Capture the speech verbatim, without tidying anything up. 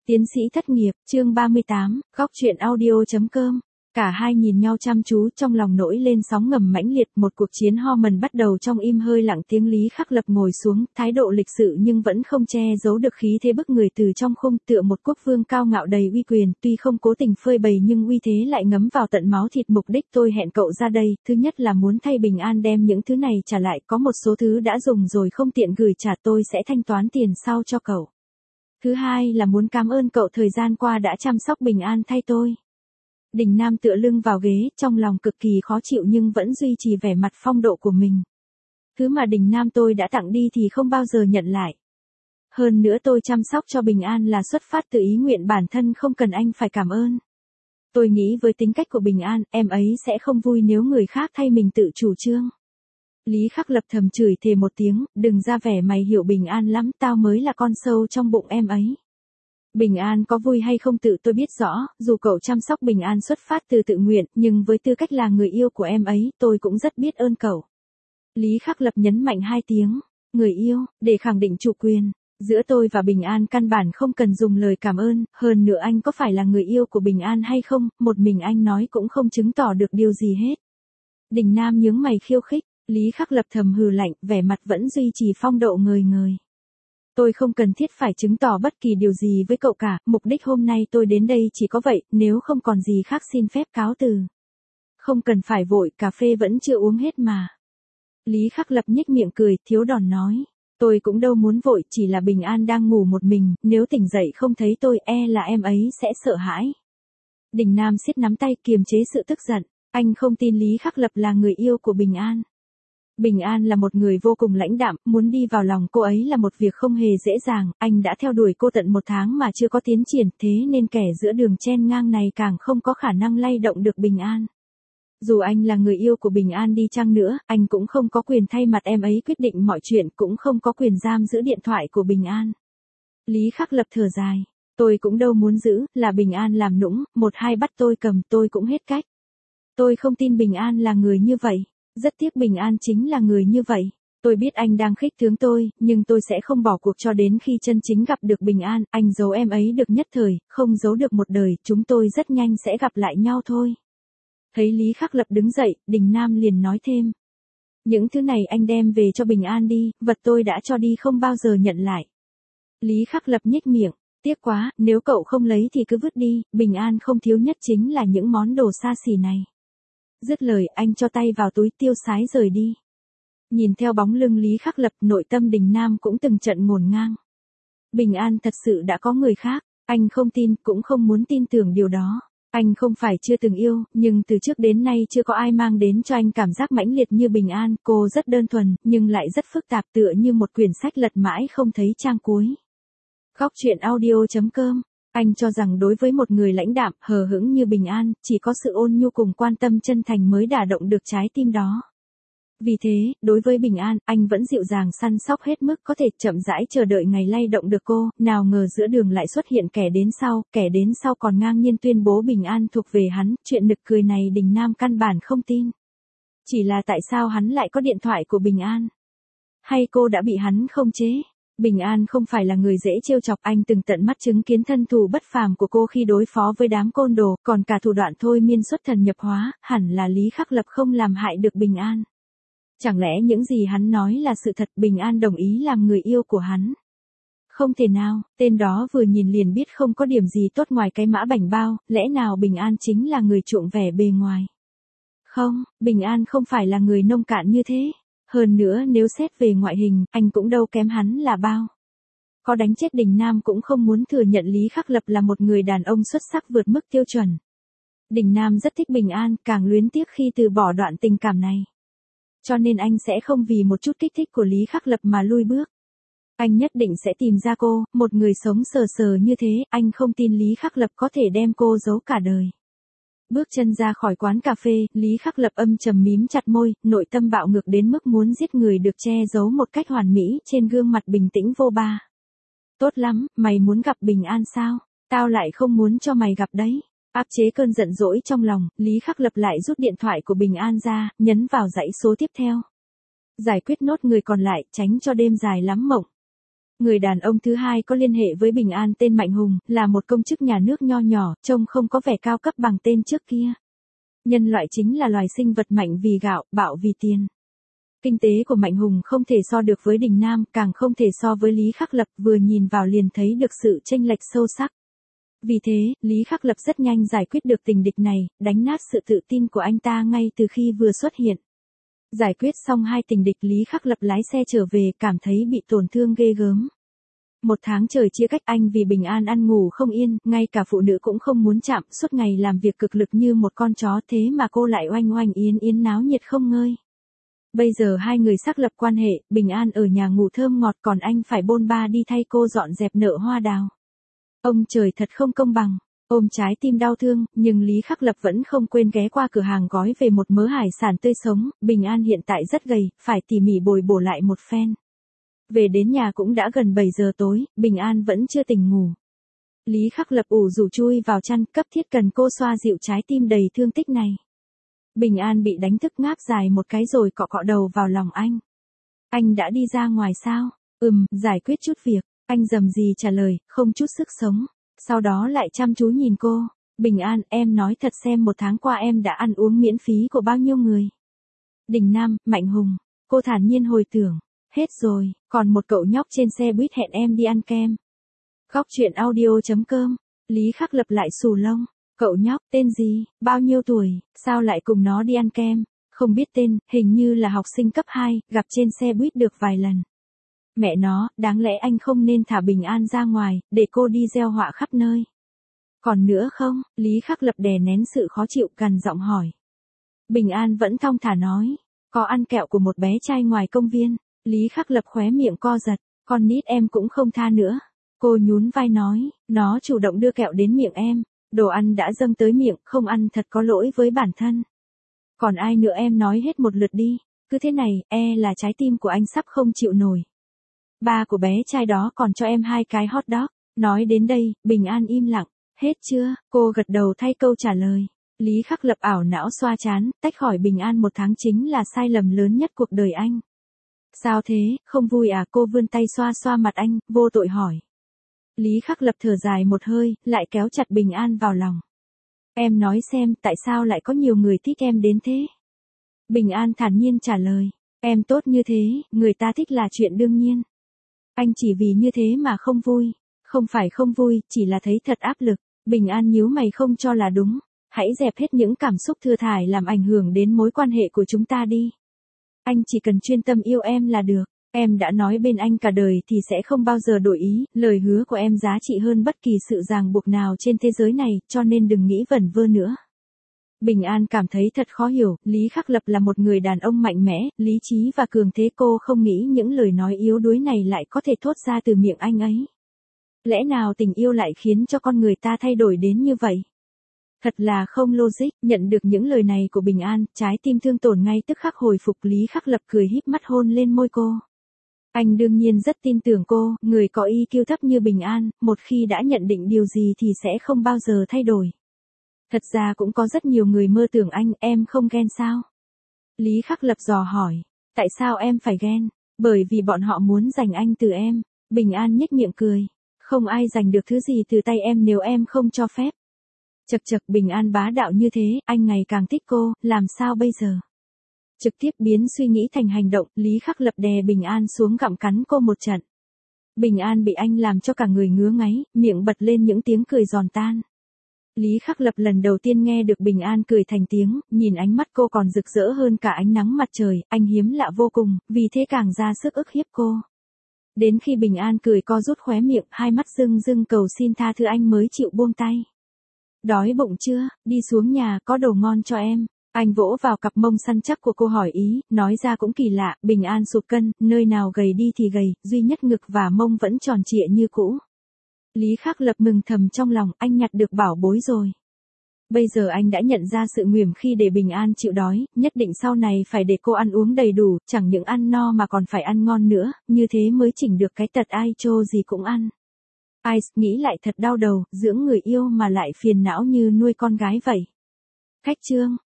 Tiến sĩ thất nghiệp, chương ba mươi tám, góc truyện audio.com. Cả hai nhìn nhau chăm chú, trong lòng nổi lên sóng ngầm mãnh liệt, một cuộc chiến hormone bắt đầu trong im hơi lặng tiếng. Lý Khắc Lập ngồi xuống, thái độ lịch sự nhưng vẫn không che giấu được khí thế bức người từ trong khung, tựa một quốc vương cao ngạo đầy uy quyền, tuy không cố tình phơi bày nhưng uy thế lại ngấm vào tận máu thịt. Mục đích tôi hẹn cậu ra đây, thứ nhất là muốn thay Bình An đem những thứ này trả lại, có một số thứ đã dùng rồi không tiện gửi trả, tôi sẽ thanh toán tiền sau cho cậu. Thứ hai là muốn cảm ơn cậu thời gian qua đã chăm sóc Bình An thay tôi. Đình Nam tựa lưng vào ghế, trong lòng cực kỳ khó chịu nhưng vẫn duy trì vẻ mặt phong độ của mình. Thứ mà Đình Nam tôi đã tặng đi thì không bao giờ nhận lại. Hơn nữa tôi chăm sóc cho Bình An là xuất phát từ ý nguyện bản thân, không cần anh phải cảm ơn. Tôi nghĩ với tính cách của Bình An, em ấy sẽ không vui nếu người khác thay mình tự chủ trương. Lý Khắc Lập thầm chửi thề một tiếng, đừng ra vẻ mày hiểu Bình An lắm, tao mới là con sâu trong bụng em ấy. Bình An có vui hay không tự tôi biết rõ, dù cậu chăm sóc Bình An xuất phát từ tự nguyện, nhưng với tư cách là người yêu của em ấy, tôi cũng rất biết ơn cậu. Lý Khắc Lập nhấn mạnh hai tiếng, người yêu, để khẳng định chủ quyền. Giữa tôi và Bình An căn bản không cần dùng lời cảm ơn, hơn nữa anh có phải là người yêu của Bình An hay không, một mình anh nói cũng không chứng tỏ được điều gì hết. Đình Nam nhướng mày khiêu khích. Lý Khắc Lập thầm hừ lạnh, vẻ mặt vẫn duy trì phong độ ngời ngời. Tôi không cần thiết phải chứng tỏ bất kỳ điều gì với cậu cả, mục đích hôm nay tôi đến đây chỉ có vậy, nếu không còn gì khác xin phép cáo từ. Không cần phải vội, cà phê vẫn chưa uống hết mà. Lý Khắc Lập nhếch miệng cười, thiếu đòn nói. Tôi cũng đâu muốn vội, chỉ là Bình An đang ngủ một mình, nếu tỉnh dậy không thấy tôi e là em ấy sẽ sợ hãi. Đình Nam siết nắm tay kiềm chế sự tức giận, anh không tin Lý Khắc Lập là người yêu của Bình An. Bình An là một người vô cùng lãnh đạm, muốn đi vào lòng cô ấy là một việc không hề dễ dàng, anh đã theo đuổi cô tận một tháng mà chưa có tiến triển, thế nên kẻ giữa đường chen ngang này càng không có khả năng lay động được Bình An. Dù anh là người yêu của Bình An đi chăng nữa, anh cũng không có quyền thay mặt em ấy quyết định mọi chuyện, cũng không có quyền giam giữ điện thoại của Bình An. Lý Khắc Lập thở dài, tôi cũng đâu muốn giữ, là Bình An làm nũng, một hai bắt tôi cầm tôi cũng hết cách. Tôi không tin Bình An là người như vậy. Rất tiếc Bình An chính là người như vậy. Tôi biết anh đang khích tướng tôi, nhưng tôi sẽ không bỏ cuộc cho đến khi chân chính gặp được Bình An. Anh giấu em ấy được nhất thời, không giấu được một đời, chúng tôi rất nhanh sẽ gặp lại nhau thôi. Thấy Lý Khắc Lập đứng dậy, Đình Nam liền nói thêm. Những thứ này anh đem về cho Bình An đi, vật tôi đã cho đi không bao giờ nhận lại. Lý Khắc Lập nhếch miệng, tiếc quá, nếu cậu không lấy thì cứ vứt đi, Bình An không thiếu nhất chính là những món đồ xa xỉ này. Dứt lời, anh cho tay vào túi tiêu sái rời đi. Nhìn theo bóng lưng Lý Khắc Lập, nội tâm Đình Nam cũng từng trận ngổn ngang. Bình An thật sự đã có người khác, anh không tin, cũng không muốn tin tưởng điều đó. Anh không phải chưa từng yêu, nhưng từ trước đến nay chưa có ai mang đến cho anh cảm giác mãnh liệt như Bình An. Cô rất đơn thuần, nhưng lại rất phức tạp, tựa như một quyển sách lật mãi không thấy trang cuối. Góc truyện audio.com. Anh cho rằng đối với một người lãnh đạm, hờ hững như Bình An, chỉ có sự ôn nhu cùng quan tâm chân thành mới đả động được trái tim đó. Vì thế, đối với Bình An, anh vẫn dịu dàng săn sóc hết mức có thể, chậm rãi chờ đợi ngày lay động được cô, nào ngờ giữa đường lại xuất hiện kẻ đến sau, kẻ đến sau còn ngang nhiên tuyên bố Bình An thuộc về hắn, chuyện nực cười này Đình Nam căn bản không tin. Chỉ là tại sao hắn lại có điện thoại của Bình An? Hay cô đã bị hắn khống chế? Bình An không phải là người dễ trêu chọc, anh từng tận mắt chứng kiến thân thủ bất phàm của cô khi đối phó với đám côn đồ, còn cả thủ đoạn thôi miên xuất thần nhập hóa, hẳn là Lý Khắc Lập không làm hại được Bình An. Chẳng lẽ những gì hắn nói là sự thật, Bình An đồng ý làm người yêu của hắn? Không thể nào, tên đó vừa nhìn liền biết không có điểm gì tốt ngoài cái mã bảnh bao, lẽ nào Bình An chính là người chuộng vẻ bề ngoài? Không, Bình An không phải là người nông cạn như thế. Hơn nữa nếu xét về ngoại hình, anh cũng đâu kém hắn là bao. Có đánh chết Đình Nam cũng không muốn thừa nhận Lý Khắc Lập là một người đàn ông xuất sắc vượt mức tiêu chuẩn. Đình Nam rất thích Bình An, càng luyến tiếc khi từ bỏ đoạn tình cảm này. Cho nên anh sẽ không vì một chút kích thích của Lý Khắc Lập mà lui bước. Anh nhất định sẽ tìm ra cô, một người sống sờ sờ như thế, anh không tin Lý Khắc Lập có thể đem cô giấu cả đời. Bước chân ra khỏi quán cà phê, Lý Khắc Lập âm trầm mím chặt môi, nội tâm bạo ngược đến mức muốn giết người được che giấu một cách hoàn mỹ trên gương mặt bình tĩnh vô ba. Tốt lắm, mày muốn gặp Bình An sao? Tao lại không muốn cho mày gặp đấy. Áp chế cơn giận dỗi trong lòng, Lý Khắc Lập lại rút điện thoại của Bình An ra, nhấn vào dãy số tiếp theo. Giải quyết nốt người còn lại, tránh cho đêm dài lắm mộng. Người đàn ông thứ hai có liên hệ với Bình An tên Mạnh Hùng, là một công chức nhà nước nho nhỏ, trông không có vẻ cao cấp bằng tên trước kia. Nhân loại chính là loài sinh vật mạnh vì gạo, bạo vì tiền. Kinh tế của Mạnh Hùng không thể so được với Đình Nam, càng không thể so với Lý Khắc Lập, vừa nhìn vào liền thấy được sự chênh lệch sâu sắc. Vì thế, Lý Khắc Lập rất nhanh giải quyết được tình địch này, đánh nát sự tự tin của anh ta ngay từ khi vừa xuất hiện. Giải quyết xong hai tình địch, Lý Khắc Lập lái xe trở về, cảm thấy bị tổn thương ghê gớm. Một tháng trời chia cách, anh vì Bình An ăn ngủ không yên, ngay cả phụ nữ cũng không muốn chạm, suốt ngày làm việc cực lực như một con chó, thế mà cô lại oanh oanh yến yến náo nhiệt không ngơi. Bây giờ hai người xác lập quan hệ, Bình An ở nhà ngủ thơm ngọt, còn anh phải bôn ba đi thay cô dọn dẹp nợ hoa đào. Ông trời thật không công bằng. Ôm trái tim đau thương, nhưng Lý Khắc Lập vẫn không quên ghé qua cửa hàng gói về một mớ hải sản tươi sống. Bình An hiện tại rất gầy, phải tỉ mỉ bồi bổ lại một phen. Về đến nhà cũng đã gần bảy giờ tối, Bình An vẫn chưa tỉnh ngủ. Lý Khắc Lập ủ rủ chui vào chăn, cấp thiết cần cô xoa dịu trái tim đầy thương tích này. Bình An bị đánh thức, ngáp dài một cái rồi cọ cọ đầu vào lòng anh. Anh đã đi ra ngoài sao? Ừm, giải quyết chút việc. Anh rầm rì trả lời, không chút sức sống. Sau đó lại chăm chú nhìn cô. Bình An, em nói thật xem một tháng qua em đã ăn uống miễn phí của bao nhiêu người? Đình Nam, Mạnh Hùng. Cô thản nhiên hồi tưởng. Hết rồi, còn một cậu nhóc trên xe buýt hẹn em đi ăn kem. Góc truyện audio chấm com. Lý Khắc Lập lại xù lông. Cậu nhóc, tên gì, bao nhiêu tuổi, sao lại cùng nó đi ăn kem? Không biết tên, hình như là học sinh cấp hai, gặp trên xe buýt được vài lần. Mẹ nó, đáng lẽ anh không nên thả Bình An ra ngoài, để cô đi gieo họa khắp nơi. Còn nữa không? Lý Khắc Lập đè nén sự khó chịu, gằn giọng hỏi. Bình An vẫn thong thả nói. Có ăn kẹo của một bé trai ngoài công viên. Lý Khắc Lập khóe miệng co giật. Con nít em cũng không tha nữa. Cô nhún vai nói. Nó chủ động đưa kẹo đến miệng em. Đồ ăn đã dâng tới miệng, không ăn thật có lỗi với bản thân. Còn ai nữa em nói hết một lượt đi. Cứ thế này, e là trái tim của anh sắp không chịu nổi. Ba của bé trai đó còn cho em hai cái hot dog. Nói đến đây, Bình An im lặng. Hết chưa? Cô gật đầu thay câu trả lời. Lý Khắc Lập ảo não xoa trán, tách khỏi Bình An một tháng chính là sai lầm lớn nhất cuộc đời anh. Sao thế, không vui à? Cô vươn tay xoa xoa mặt anh, vô tội hỏi. Lý Khắc Lập thở dài một hơi, lại kéo chặt Bình An vào lòng. Em nói xem, tại sao lại có nhiều người thích em đến thế? Bình An thản nhiên trả lời. Em tốt như thế, người ta thích là chuyện đương nhiên. Anh chỉ vì như thế mà không vui. Không phải không vui, chỉ là thấy thật áp lực. Bình An nhíu mày không cho là đúng. Hãy dẹp hết những cảm xúc thừa thải làm ảnh hưởng đến mối quan hệ của chúng ta đi. Anh chỉ cần chuyên tâm yêu em là được. Em đã nói bên anh cả đời thì sẽ không bao giờ đổi ý, lời hứa của em giá trị hơn bất kỳ sự ràng buộc nào trên thế giới này, cho nên đừng nghĩ vẩn vơ nữa. Bình An cảm thấy thật khó hiểu, Lý Khắc Lập là một người đàn ông mạnh mẽ, lý trí và cường thế, cô không nghĩ những lời nói yếu đuối này lại có thể thốt ra từ miệng anh ấy. Lẽ nào tình yêu lại khiến cho con người ta thay đổi đến như vậy? Thật là không logic. Nhận được những lời này của Bình An, trái tim thương tổn ngay tức khắc hồi phục. Lý Khắc Lập cười híp mắt hôn lên môi cô. Anh đương nhiên rất tin tưởng cô, người có i kiu thấp như Bình An, một khi đã nhận định điều gì thì sẽ không bao giờ thay đổi. Thật ra cũng có rất nhiều người mơ tưởng anh, em không ghen sao? Lý Khắc Lập dò hỏi. Tại sao em phải ghen? Bởi vì bọn họ muốn giành anh từ em. Bình An nhếch miệng cười. Không ai giành được thứ gì từ tay em nếu em không cho phép. Chật chật, Bình An bá đạo như thế, anh ngày càng thích cô, làm sao bây giờ? Trực tiếp biến suy nghĩ thành hành động, Lý Khắc Lập đè Bình An xuống gặm cắn cô một trận. Bình An bị anh làm cho cả người ngứa ngáy, miệng bật lên những tiếng cười giòn tan. Lý Khắc Lập lần đầu tiên nghe được Bình An cười thành tiếng, nhìn ánh mắt cô còn rực rỡ hơn cả ánh nắng mặt trời, anh hiếm lạ vô cùng, vì thế càng ra sức ức hiếp cô. Đến khi Bình An cười co rút khóe miệng, hai mắt rưng rưng cầu xin tha thứ, anh mới chịu buông tay. Đói bụng chưa, đi xuống nhà có đồ ngon cho em. Anh vỗ vào cặp mông săn chắc của cô hỏi ý, nói ra cũng kỳ lạ, Bình An sụt cân, nơi nào gầy đi thì gầy, duy nhất ngực và mông vẫn tròn trịa như cũ. Lý Khắc Lập mừng thầm trong lòng, anh nhặt được bảo bối rồi. Bây giờ anh đã nhận ra sự nguy hiểm khi để Bình An chịu đói, nhất định sau này phải để cô ăn uống đầy đủ, chẳng những ăn no mà còn phải ăn ngon nữa, như thế mới chỉnh được cái tật ai trô gì cũng ăn. Ai nghĩ lại thật đau đầu, dưỡng người yêu mà lại phiền não như nuôi con gái vậy. Khách trương,